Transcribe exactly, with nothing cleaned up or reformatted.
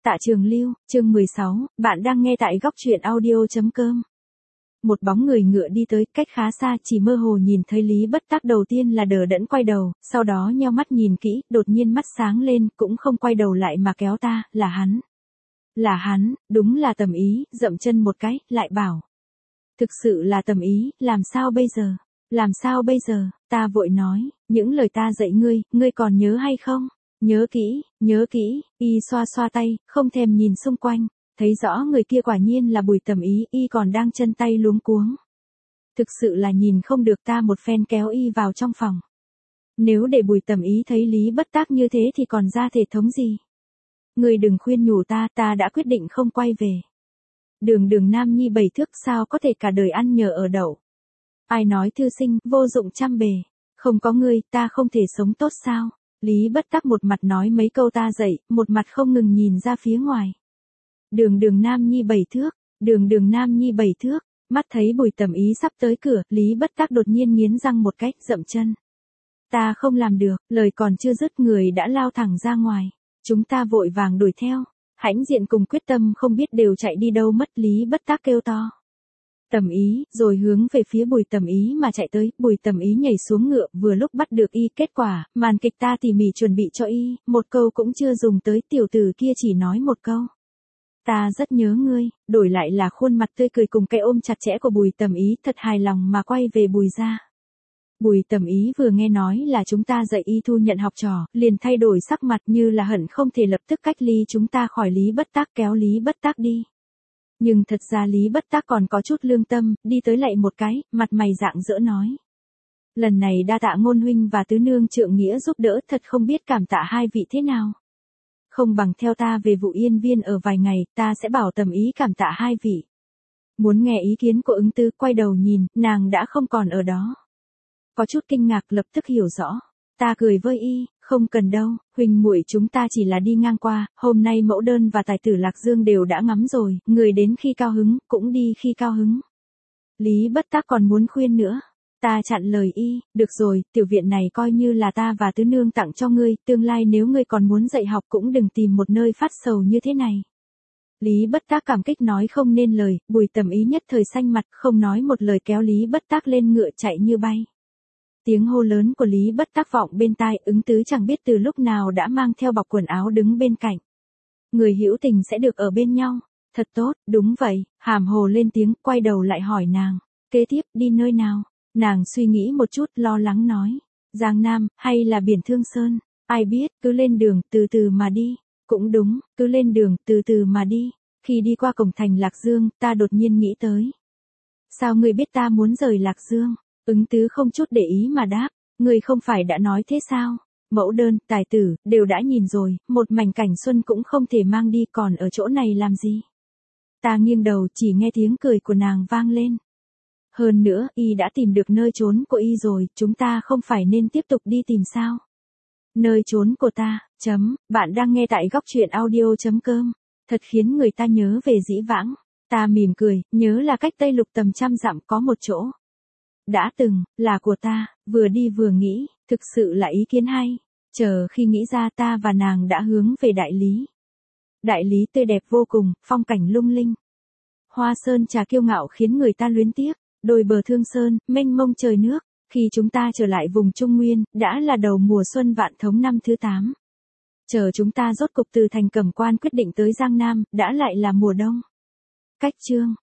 Tạ Trường Lưu, chương mười sáu, bạn đang nghe tại góc truyện audio.com. Một bóng người ngựa đi tới, cách khá xa, chỉ mơ hồ nhìn thấy Lý Bất Tắc đầu tiên là đờ đẫn quay đầu, sau đó nheo mắt nhìn kỹ, đột nhiên mắt sáng lên, cũng không quay đầu lại mà kéo ta, là hắn. Là hắn, đúng là Tầm Ý, dậm chân một cái, lại bảo. Thực sự là Tầm Ý, làm sao bây giờ? Làm sao bây giờ? Ta vội nói, những lời ta dạy ngươi, ngươi còn nhớ hay không? Nhớ kỹ, nhớ kỹ, y xoa xoa tay, không thèm nhìn xung quanh, thấy rõ người kia quả nhiên là Bùi Tầm Ý, y còn đang chân tay luống cuống. Thực sự là nhìn không được, ta một phen kéo y vào trong phòng. Nếu để Bùi Tầm Ý thấy Lý Bất Tắc như thế thì còn ra thể thống gì? Ngươi đừng khuyên nhủ ta, ta đã quyết định không quay về. Đường đường nam nhi bảy thước sao có thể cả đời ăn nhờ ở đậu. Ai nói thư sinh, vô dụng trăm bề, không có ngươi, ta không thể sống tốt sao? Lý Bất Tắc một mặt nói mấy câu ta dậy, một mặt không ngừng nhìn ra phía ngoài. Đường đường nam nhi bảy thước, đường đường nam nhi bảy thước, mắt thấy Bùi Tầm Ý sắp tới cửa, Lý Bất Tắc đột nhiên nghiến răng một cách, dậm chân. Ta không làm được, lời còn chưa dứt người đã lao thẳng ra ngoài. Chúng ta vội vàng đuổi theo, Hãnh Diện cùng Quyết Tâm không biết đều chạy đi đâu mất. Lý Bất Tắc kêu to. Tầm Ý, rồi hướng về phía Bùi Tầm Ý mà chạy tới, Bùi Tầm Ý nhảy xuống ngựa, vừa lúc bắt được y, kết quả, màn kịch ta tỉ mỉ chuẩn bị cho y, một câu cũng chưa dùng tới, tiểu tử kia chỉ nói một câu. Ta rất nhớ ngươi, đổi lại là khuôn mặt tươi cười cùng cái ôm chặt chẽ của Bùi Tầm Ý, thật hài lòng mà quay về Bùi gia. Bùi Tầm Ý vừa nghe nói là chúng ta dạy y thu nhận học trò, liền thay đổi sắc mặt như là hận không thể lập tức cách ly chúng ta khỏi Lý Bất Tắc, kéo Lý Bất Tắc đi. Nhưng thật ra Lý Bất Tắc còn có chút lương tâm, đi tới lạy một cái, mặt mày rạng rỡ nói. Lần này đa tạ Ngôn huynh và tứ nương trượng nghĩa giúp đỡ, thật không biết cảm tạ hai vị thế nào. Không bằng theo ta về Vụ Yên Viên ở vài ngày, ta sẽ bảo Tầm Ý cảm tạ hai vị. Muốn nghe ý kiến của Ứng Tư, quay đầu nhìn, nàng đã không còn ở đó. Có chút kinh ngạc, lập tức hiểu rõ. Ta cười với y, không cần đâu, huynh muội chúng ta chỉ là đi ngang qua, hôm nay Mẫu Đơn và tài tử Lạc Dương đều đã ngắm rồi, người đến khi cao hứng, cũng đi khi cao hứng. Lý Bất Tắc còn muốn khuyên nữa. Ta chặn lời y, được rồi, tiểu viện này coi như là ta và tứ nương tặng cho ngươi, tương lai nếu ngươi còn muốn dạy học cũng đừng tìm một nơi phát sầu như thế này. Lý Bất Tắc cảm kích nói không nên lời, Bùi Tầm Ý nhất thời xanh mặt, không nói một lời kéo Lý Bất Tắc lên ngựa chạy như bay. Tiếng hô lớn của Lý Bất Tắc vọng bên tai, Ứng Tứ chẳng biết từ lúc nào đã mang theo bọc quần áo đứng bên cạnh. Người hữu tình sẽ được ở bên nhau, thật tốt, đúng vậy, hàm hồ lên tiếng, quay đầu lại hỏi nàng, kế tiếp đi nơi nào? Nàng suy nghĩ một chút, lo lắng nói, Giang Nam, hay là biển Thương Sơn, ai biết, cứ lên đường, từ từ mà đi. Cũng đúng, cứ lên đường, từ từ mà đi. Khi đi qua cổng thành Lạc Dương, ta đột nhiên nghĩ tới. Sao ngươi biết ta muốn rời Lạc Dương? Ứng Tứ không chút để ý mà đáp, ngươi không phải đã nói thế sao? Mẫu Đơn, tài tử, đều đã nhìn rồi, một mảnh cảnh xuân cũng không thể mang đi, còn ở chỗ này làm gì? Ta nghiêng đầu, chỉ nghe tiếng cười của nàng vang lên. Hơn nữa, y đã tìm được nơi trốn của y rồi, chúng ta không phải nên tiếp tục đi tìm sao? Nơi trốn của ta, chấm, bạn đang nghe tại góc truyện audio.com, thật khiến người ta nhớ về dĩ vãng. Ta mỉm cười, nhớ là cách Tây Lục tầm trăm dặm có một chỗ. Đã từng, là của ta, vừa đi vừa nghĩ, thực sự là ý kiến hay. Chờ khi nghĩ ra ta và nàng đã hướng về Đại Lý. Đại Lý tươi đẹp vô cùng, phong cảnh lung linh. Hoa sơn trà kiêu ngạo khiến người ta luyến tiếc, đôi bờ Thương Sơn, mênh mông trời nước. Khi chúng ta trở lại vùng Trung Nguyên, đã là đầu mùa xuân Vạn Thống năm thứ tám. Chờ chúng ta rốt cục từ thành Cẩm Quan quyết định tới Giang Nam, đã lại là mùa đông. Cách chương